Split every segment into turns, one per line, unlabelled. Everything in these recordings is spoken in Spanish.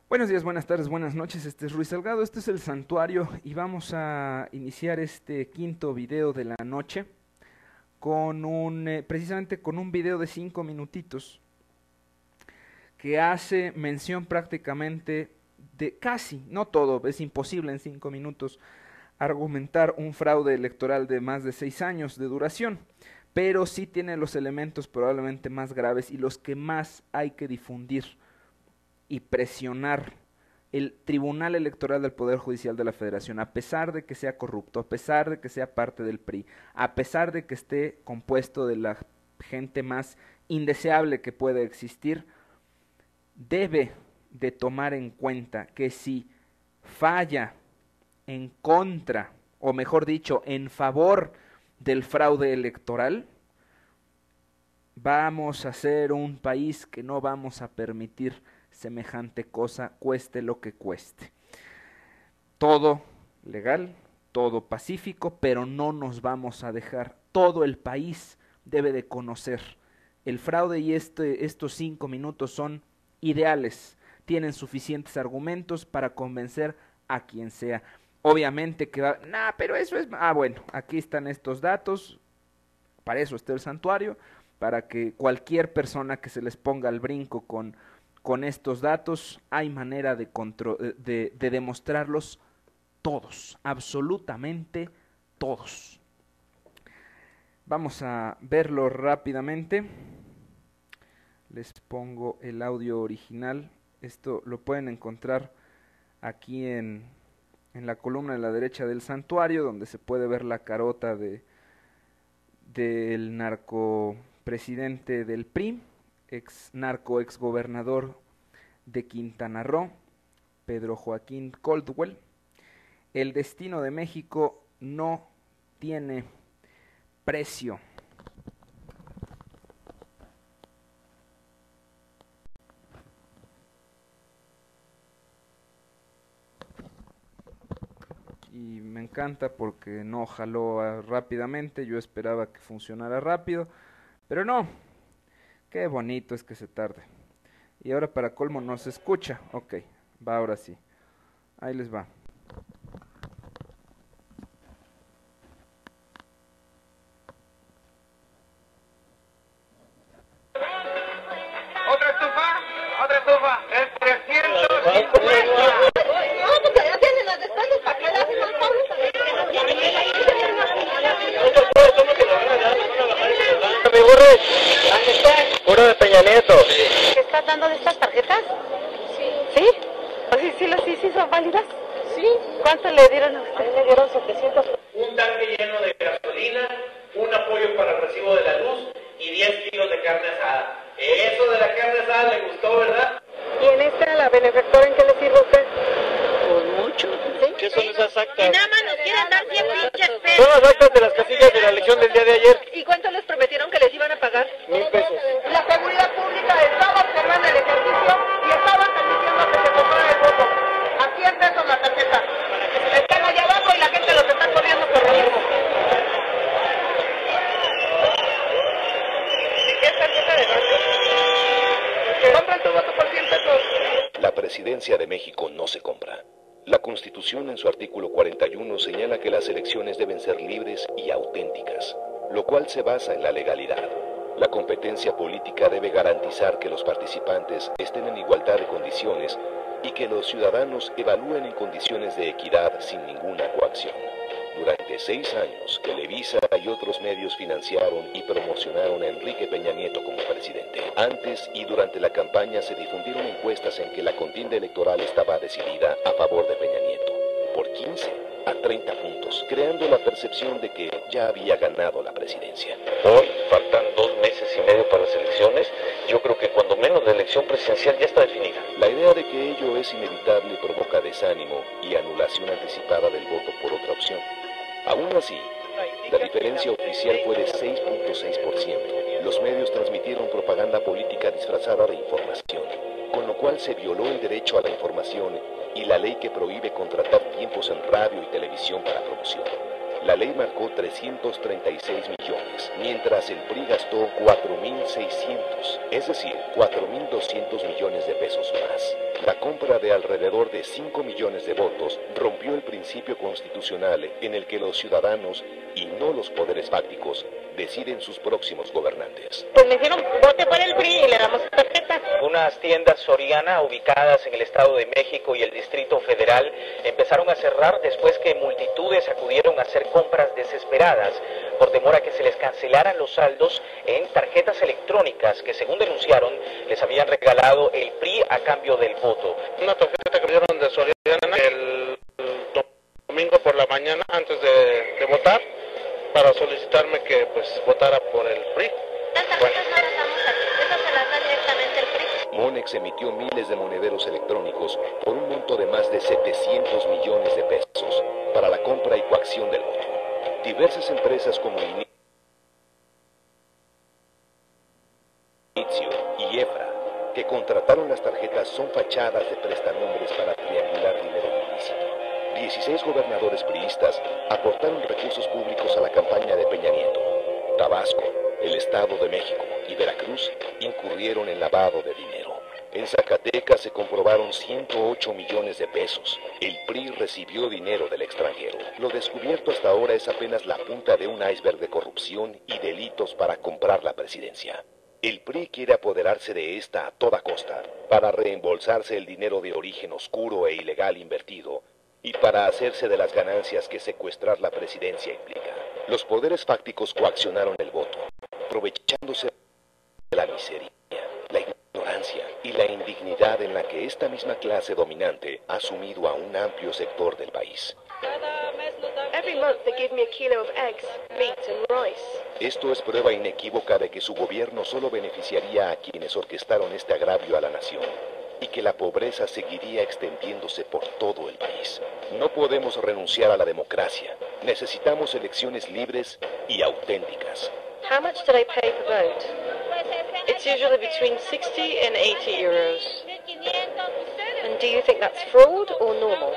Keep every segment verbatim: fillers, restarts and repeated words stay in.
Buenos días, buenas tardes, buenas noches, este es Ruiz Salgado, este es El Santuario y vamos a iniciar este quinto video de la noche con un, eh, precisamente con un video de cinco minutitos que hace mención prácticamente de casi, no todo, es imposible en cinco minutos argumentar un fraude electoral de más de seis años de duración, pero sí tiene los elementos probablemente más graves y los que más hay que difundir y presionar el Tribunal Electoral del Poder Judicial de la Federación, a pesar de que sea corrupto, a pesar de que sea parte del P R I, a pesar de que esté compuesto de la gente más indeseable que pueda existir, debe de tomar en cuenta que si falla en contra, o mejor dicho, en favor del fraude electoral, vamos a ser un país que no vamos a permitir semejante cosa, cueste lo que cueste. Todo legal, todo pacífico, pero no nos vamos a dejar. Todo el país debe de conocer el fraude y este, estos cinco minutos son ideales. Tienen suficientes argumentos para convencer a quien sea. Obviamente que va, nah, pero eso es, ah bueno, aquí están estos datos, para eso está el santuario, para que cualquier persona que se les ponga al brinco con Con estos datos hay manera de, de, de demostrarlos todos, absolutamente todos. Vamos a verlo rápidamente. Les pongo el audio original. Esto lo pueden encontrar aquí en, en la columna de la derecha del santuario, donde se puede ver la carota de del narcopresidente del P R I, ex narco, ex gobernador de Quintana Roo, Pedro Joaquín Caldwell. El destino de México no tiene precio. Y me encanta porque no jaló rápidamente, yo esperaba que funcionara rápido, pero no. Qué bonito es que se tarde. Y ahora para colmo no se escucha. Ok, va ahora sí. Ahí les va.
Otra estufa, otra estufa, es trescientos cincuenta.
No, porque ya tienen las despensas para que las hacen
Mi burro, ¿dónde está? Puro de Peña Nieto.
¿Qué estás dando de estas tarjetas? Sí. ¿Sí? ¿O sí, sí, sí, sí son válidas? Sí. ¿Cuánto le dieron a usted? Le dieron setecientos.
Un tanque lleno de gasolina, un apoyo para el recibo de la luz y diez kilos de carne asada. Eso de la carne asada le gustó, ¿verdad?
¿Y en esta, la benefactora, en qué le sirve a usted?
Pues mucho.
¿Sí?
¿Qué son esas actas?
Y nada más nos quieren dar cien pinches
Son
pesos.
las actas de las casillas de la elección del día de ayer.
¿Y cuánto les prometieron que les iban a pagar?
Mil pesos.
La seguridad pública estaba observando el ejercicio y estaban permitiendo que se comprara el voto. A cien pesos la tarjeta. Están allá abajo y la gente los está corriendo por lo mismo. ¿Qué tarjeta de banco? Compran tu voto por cien pesos.
La presidencia de México no se compra. La Constitución en su artículo cuarenta y uno señala que las elecciones deben ser libres y auténticas, lo cual se basa en la legalidad. La competencia política debe garantizar que los participantes estén en igualdad de condiciones y que los ciudadanos evalúen en condiciones de equidad sin ninguna coacción. Durante seis años, Televisa y otros medios financiaron y promocionaron a Enrique Peña Nieto como presidente. Antes y durante la campaña se difundieron encuestas en que la contienda electoral estaba decidida a favor de Peña Nieto, por quince a treinta puntos, creando la percepción de que ya había ganado la presidencia.
Hoy faltan dos meses y medio para las elecciones. Yo creo que cuando menos la elección presidencial ya está definida.
La idea de que ello es inevitable provoca desánimo y anulación anticipada del voto por otra opción. Aún así, la diferencia oficial fue de seis punto seis por ciento. Los medios transmitieron propaganda política disfrazada de información, con lo cual se violó el derecho a la información y la ley que prohíbe contratar tiempos en radio y televisión para promoción. La ley marcó trescientos treinta y seis millones, mientras el P R I gastó cuatro mil seiscientos, es decir, cuatro mil doscientos millones de pesos más. La compra de alrededor de cinco millones de votos rompió el principio constitucional en el que los ciudadanos, y no los poderes fácticos, deciden sus próximos gobernantes.
Pues me dijeron, vote por el P R I y le damos su tarjeta.
Unas tiendas Soriana ubicadas en el Estado de México y el Distrito Federal empezaron a cerrar después que multitudes acudieron a hacer compras desesperadas por temor a que se les cancelaran los saldos en tarjetas electrónicas que, según denunciaron, les habían regalado el P R I a cambio del voto.
Una tarjeta que me dieron de Soriana el domingo por la mañana antes de, de votar para solicitarme que pues votara por el P R I.
Las tarjetas bueno. No las damos aquí, esas se las da directamente el P R I.
Monex emitió miles de monederos electrónicos por un monto de más de setecientos millones de pesos para la compra y coacción del voto. Diversas empresas como Inicio y Efra, que contrataron las tarjetas, son fachadas de prestanombres para triangular dinero ilícito. dieciséis gobernadores priistas aportaron recursos públicos a la campaña de Peña Nieto. Tabasco, el Estado de México y Veracruz incurrieron en lavado de dinero. En Zacatecas se comprobaron ciento ocho millones de pesos. El P R I recibió dinero del extranjero. Lo descubierto hasta ahora es apenas la punta de un iceberg de corrupción y delitos para comprar la presidencia. El P R I quiere apoderarse de esta a toda costa para reembolsarse el dinero de origen oscuro e ilegal invertido y para hacerse de las ganancias que secuestrar la presidencia implica. Los poderes fácticos coaccionaron el voto, aprovechándose de la miseria, la ignorancia y la indignidad en la que esta misma clase dominante ha sumido a un amplio sector del país.
Every month they give me a kilo of eggs, meat and rice.
Esto es prueba inequívoca de que su gobierno solo beneficiaría a quienes orquestaron este agravio a la nación y que la pobreza seguiría extendiéndose por todo el país. No podemos renunciar a la democracia. Necesitamos elecciones libres y auténticas.
How much do they pay per vote? It's usually between sixty and eighty euros. And do you think that's fraud or normal?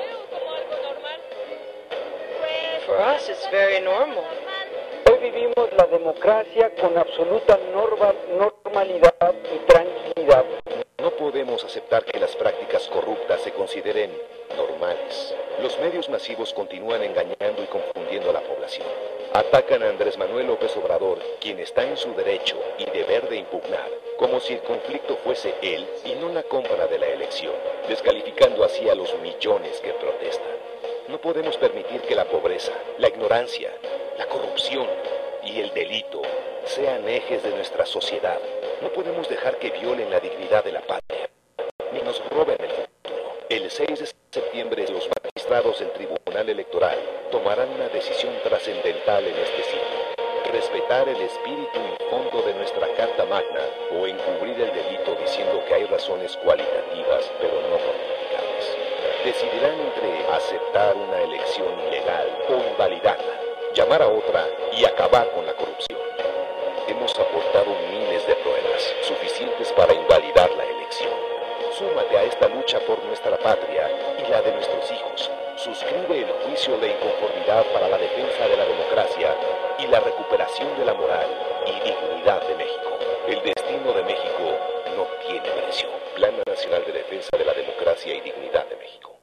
For us, it's very normal.
Hoy vivimos la democracia con absoluta norma, normalidad y tranquilidad.
No podemos aceptar que las prácticas corruptas se consideren normales. Los medios masivos continúan engañando y confundiendo a la población. Atacan a Andrés Manuel López Obrador, quien está en su derecho y deber de impugnar, como si el conflicto fuese él y no la compra de la elección, descalificando así a los millones que protestan. No podemos permitir que la pobreza, la ignorancia, la corrupción y el delito sean ejes de nuestra sociedad. No podemos dejar que violen la dignidad de la patria, ni nos roben el futuro. El seis de septiembre los magistrados del Tribunal Electoral tomarán una decisión trascendental en este siglo. Respetar el espíritu y fondo de nuestra Carta Magna o encubrir el delito diciendo que hay razones cualitativas pero no cuantificables. Decidirán entre aceptar una elección ilegal o invalidarla, llamar a otra y acabar con la corrupción. Hemos aportado miles de pruebas suficientes para invalidar la elección. Súmate a esta lucha por nuestra patria y la de nuestros hijos. Suscribe el juicio de inconformidad para la defensa de la democracia y la recuperación de la moral y dignidad de México. El destino de México no tiene precio. Plan Nacional de Defensa de la Democracia y Dignidad de México.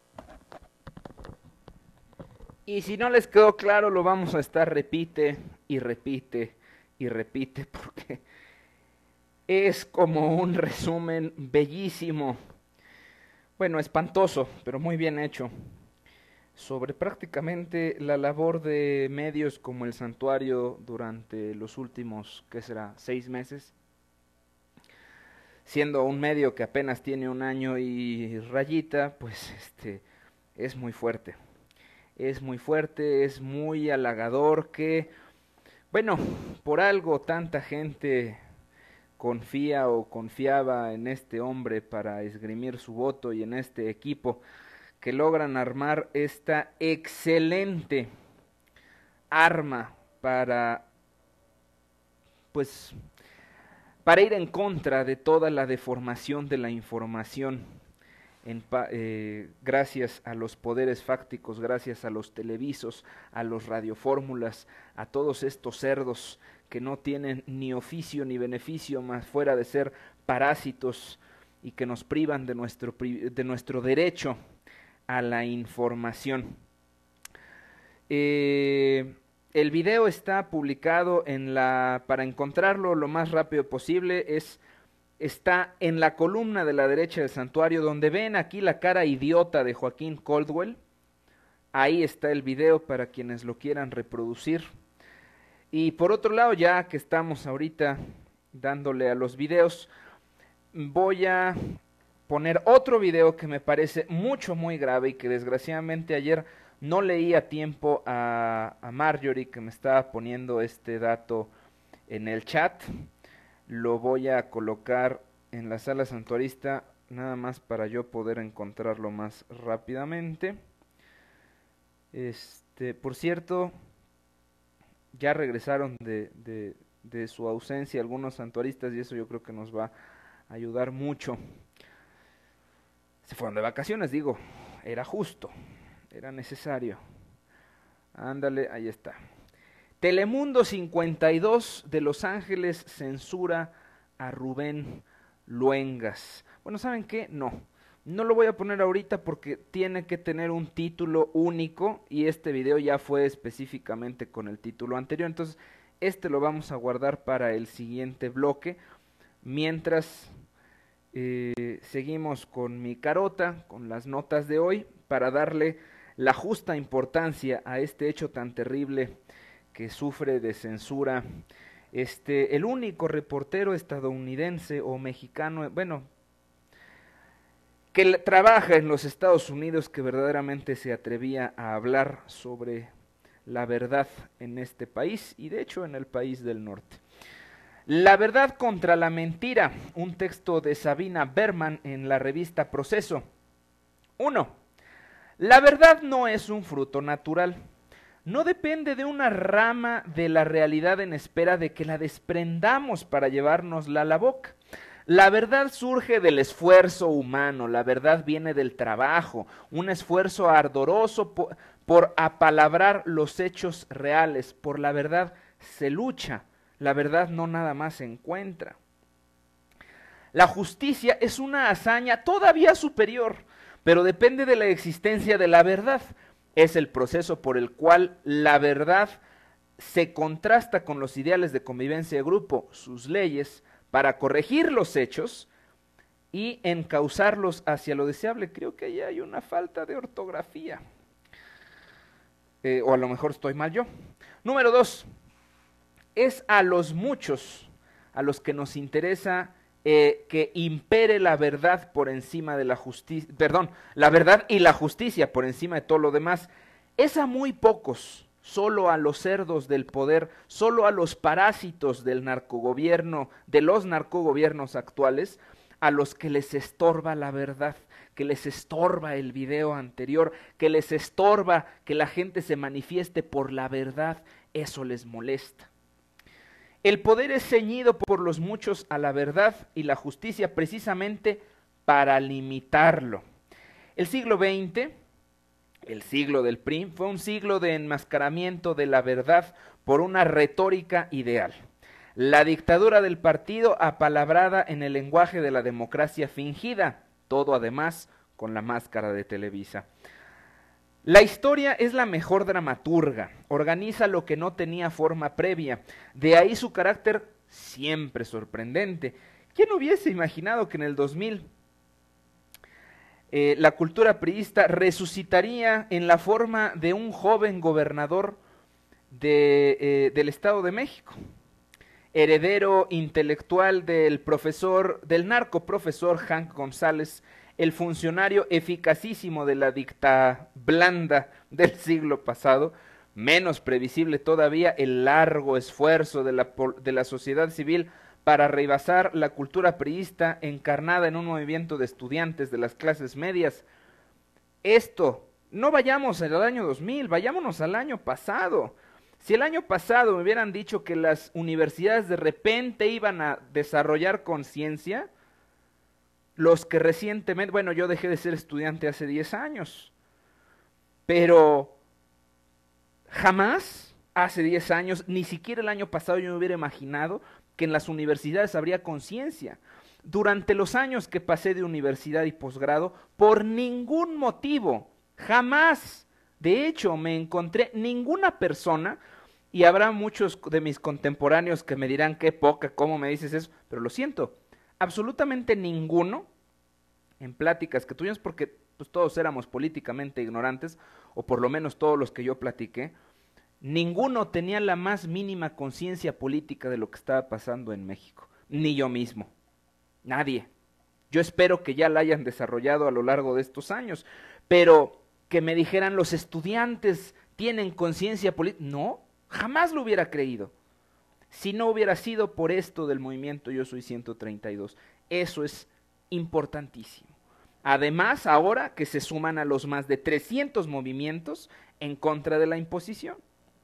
Y si no les quedó claro, lo vamos a estar repite y repite y repite porque es como un resumen bellísimo, bueno, espantoso, pero muy bien hecho, sobre prácticamente la labor de medios como El Santuario durante los últimos, ¿qué será?, seis meses, siendo un medio que apenas tiene un año y rayita, pues este es muy fuerte, es muy fuerte, es muy halagador que, bueno, por algo tanta gente confía o confiaba en este hombre para esgrimir su voto y en este equipo que logran armar esta excelente arma para, pues, para ir en contra de toda la deformación de la información en pa eh, gracias a los poderes fácticos, gracias a los televisos, a los radiofórmulas, a todos estos cerdos que no tienen ni oficio ni beneficio más fuera de ser parásitos y que nos privan de nuestro, de nuestro derecho a la información. Eh, el video está publicado en la, para encontrarlo lo más rápido posible, es, está en la columna de la derecha del santuario, donde ven aquí la cara idiota de Joaquín Caldwell. Ahí está el video para quienes lo quieran reproducir. Y por otro lado, ya que estamos ahorita dándole a los videos, voy a poner otro video que me parece mucho, muy grave y que desgraciadamente ayer no leí a tiempo a, a Marjorie, que me estaba poniendo este dato en el chat. Lo voy a colocar en la sala santuarista nada más para yo poder encontrarlo más rápidamente. Este, por cierto, ya regresaron de, de, de su ausencia algunos santuaristas y eso yo creo que nos va a ayudar mucho. Se fueron de vacaciones, digo, era justo, era necesario. Ándale, ahí está. Telemundo cincuenta y dos de Los Ángeles censura a Rubén Luengas. Bueno, ¿saben qué? No, no lo voy a poner ahorita porque tiene que tener un título único y este video ya fue específicamente con el título anterior. Entonces, este lo vamos a guardar para el siguiente bloque. Mientras eh, seguimos con mi carota, con las notas de hoy, para darle la justa importancia a este hecho tan terrible que sufre de censura este el único reportero estadounidense o mexicano, bueno, que trabaja en los Estados Unidos, que verdaderamente se atrevía a hablar sobre la verdad en este país y de hecho en el país del norte. La verdad contra la mentira, un texto de Sabina Berman en la revista Proceso. uno. La verdad no es un fruto natural. No depende de una rama de la realidad en espera de que la desprendamos para llevárnosla a la boca. La verdad surge del esfuerzo humano, la verdad viene del trabajo, un esfuerzo ardoroso por, por apalabrar los hechos reales. Por la verdad se lucha, la verdad no nada más se encuentra. La justicia es una hazaña todavía superior, pero depende de la existencia de la verdad. Es el proceso por el cual la verdad se contrasta con los ideales de convivencia de grupo, sus leyes, para corregir los hechos y encauzarlos hacia lo deseable. Creo que ahí hay una falta de ortografía. Eh, o a lo mejor estoy mal yo. Número dos, es a los muchos a los que nos interesa eh, que impere la verdad por encima de la justicia, perdón, la verdad y la justicia por encima de todo lo demás. Es a muy pocos, solo a los cerdos del poder, solo a los parásitos del narcogobierno, de los narcogobiernos actuales, a los que les estorba la verdad, que les estorba el video anterior, que les estorba que la gente se manifieste por la verdad, eso les molesta. El poder es ceñido por los muchos a la verdad y la justicia precisamente para limitarlo. El siglo veinte, el siglo del P R I, fue un siglo de enmascaramiento de la verdad por una retórica ideal. La dictadura del partido apalabrada en el lenguaje de la democracia fingida, todo además con la máscara de Televisa. La historia es la mejor dramaturga, organiza lo que no tenía forma previa, de ahí su carácter siempre sorprendente. ¿Quién hubiese imaginado que en el dos mil eh, la cultura priista resucitaría en la forma de un joven gobernador de, eh, del Estado de México? Heredero intelectual del profesor, del narco profesor Hank González, el funcionario eficacísimo de la dicta blanda del siglo pasado, menos previsible todavía el largo esfuerzo de la, de la sociedad civil para rebasar la cultura priista encarnada en un movimiento de estudiantes de las clases medias. Esto, no vayamos al año dos mil, vayámonos al año pasado. Si el año pasado me hubieran dicho que las universidades de repente iban a desarrollar conciencia, los que recientemente, bueno, yo dejé de ser estudiante hace diez años, pero jamás hace diez años, ni siquiera el año pasado yo me hubiera imaginado que en las universidades habría conciencia. Durante los años que pasé de universidad y posgrado, por ningún motivo, jamás, de hecho, me encontré ninguna persona, y habrá muchos de mis contemporáneos que me dirán qué poca, cómo me dices eso, pero lo siento, absolutamente ninguno, en pláticas que tuvimos, porque pues, todos éramos políticamente ignorantes, o por lo menos todos los que yo platiqué, ninguno tenía la más mínima conciencia política de lo que estaba pasando en México, ni yo mismo, nadie. Yo espero que ya la hayan desarrollado a lo largo de estos años, pero que me dijeran los estudiantes tienen conciencia política, no, jamás lo hubiera creído, si no hubiera sido por esto del movimiento Yo Soy ciento treinta y dos, eso es importantísimo. Además, ahora que se suman a los más de trescientos movimientos en contra de la imposición.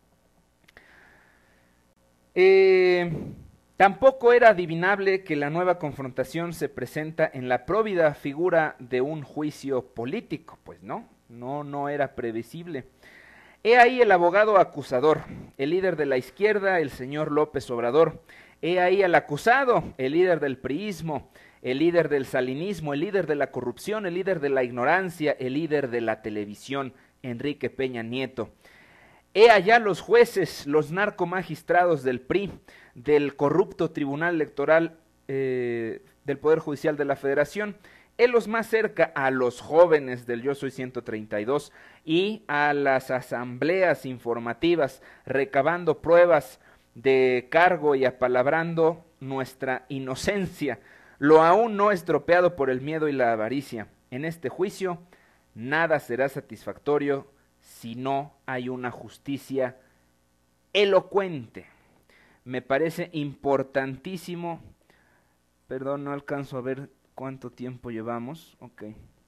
Eh, tampoco era adivinable que la nueva confrontación se presenta en la próvida figura de un juicio político, pues no, no, no era previsible. He ahí el abogado acusador, el líder de la izquierda, el señor López Obrador. He ahí al acusado, el líder del priismo, el líder del salinismo, el líder de la corrupción, el líder de la ignorancia, el líder de la televisión, Enrique Peña Nieto. He allá los jueces, los narcomagistrados del P R I, del corrupto Tribunal Electoral eh, del Poder Judicial de la Federación. He los más cerca a los jóvenes del Yo Soy ciento treinta y dos y a las asambleas informativas, recabando pruebas de cargo y apalabrando nuestra inocencia, lo aún no estropeado por el miedo y la avaricia. En este juicio nada será satisfactorio si no hay una justicia elocuente. Me parece importantísimo, perdón, no alcanzo a ver cuánto tiempo llevamos, ok.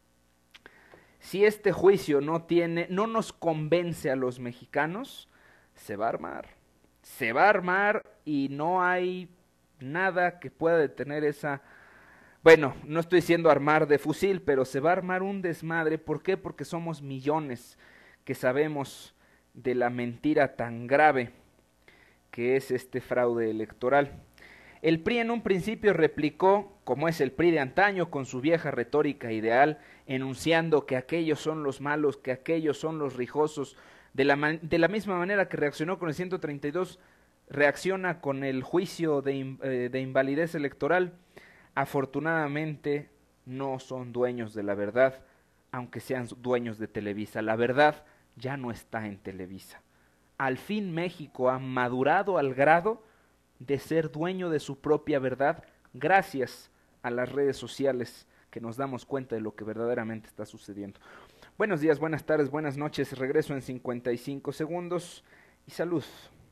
Si este juicio no tiene, no nos convence a los mexicanos, se va a armar, se va a armar y no hay nada que pueda detener esa, bueno, no estoy diciendo armar de fusil, pero se va a armar un desmadre. ¿Por qué? Porque somos millones que sabemos de la mentira tan grave que es este fraude electoral. El P R I en un principio replicó, como es el P R I de antaño, con su vieja retórica ideal, enunciando que aquellos son los malos, que aquellos son los rijosos, de la, de la misma manera que reaccionó con el ciento treinta y dos, reacciona con el juicio de, eh, de invalidez electoral. Afortunadamente no son dueños de la verdad, aunque sean dueños de Televisa. La verdad ya no está en Televisa. Al fin México ha madurado al grado de ser dueño de su propia verdad, gracias a las redes sociales, que nos damos cuenta de lo que verdaderamente está sucediendo. Buenos días, buenas tardes, buenas noches, regreso en cincuenta y cinco segundos y salud.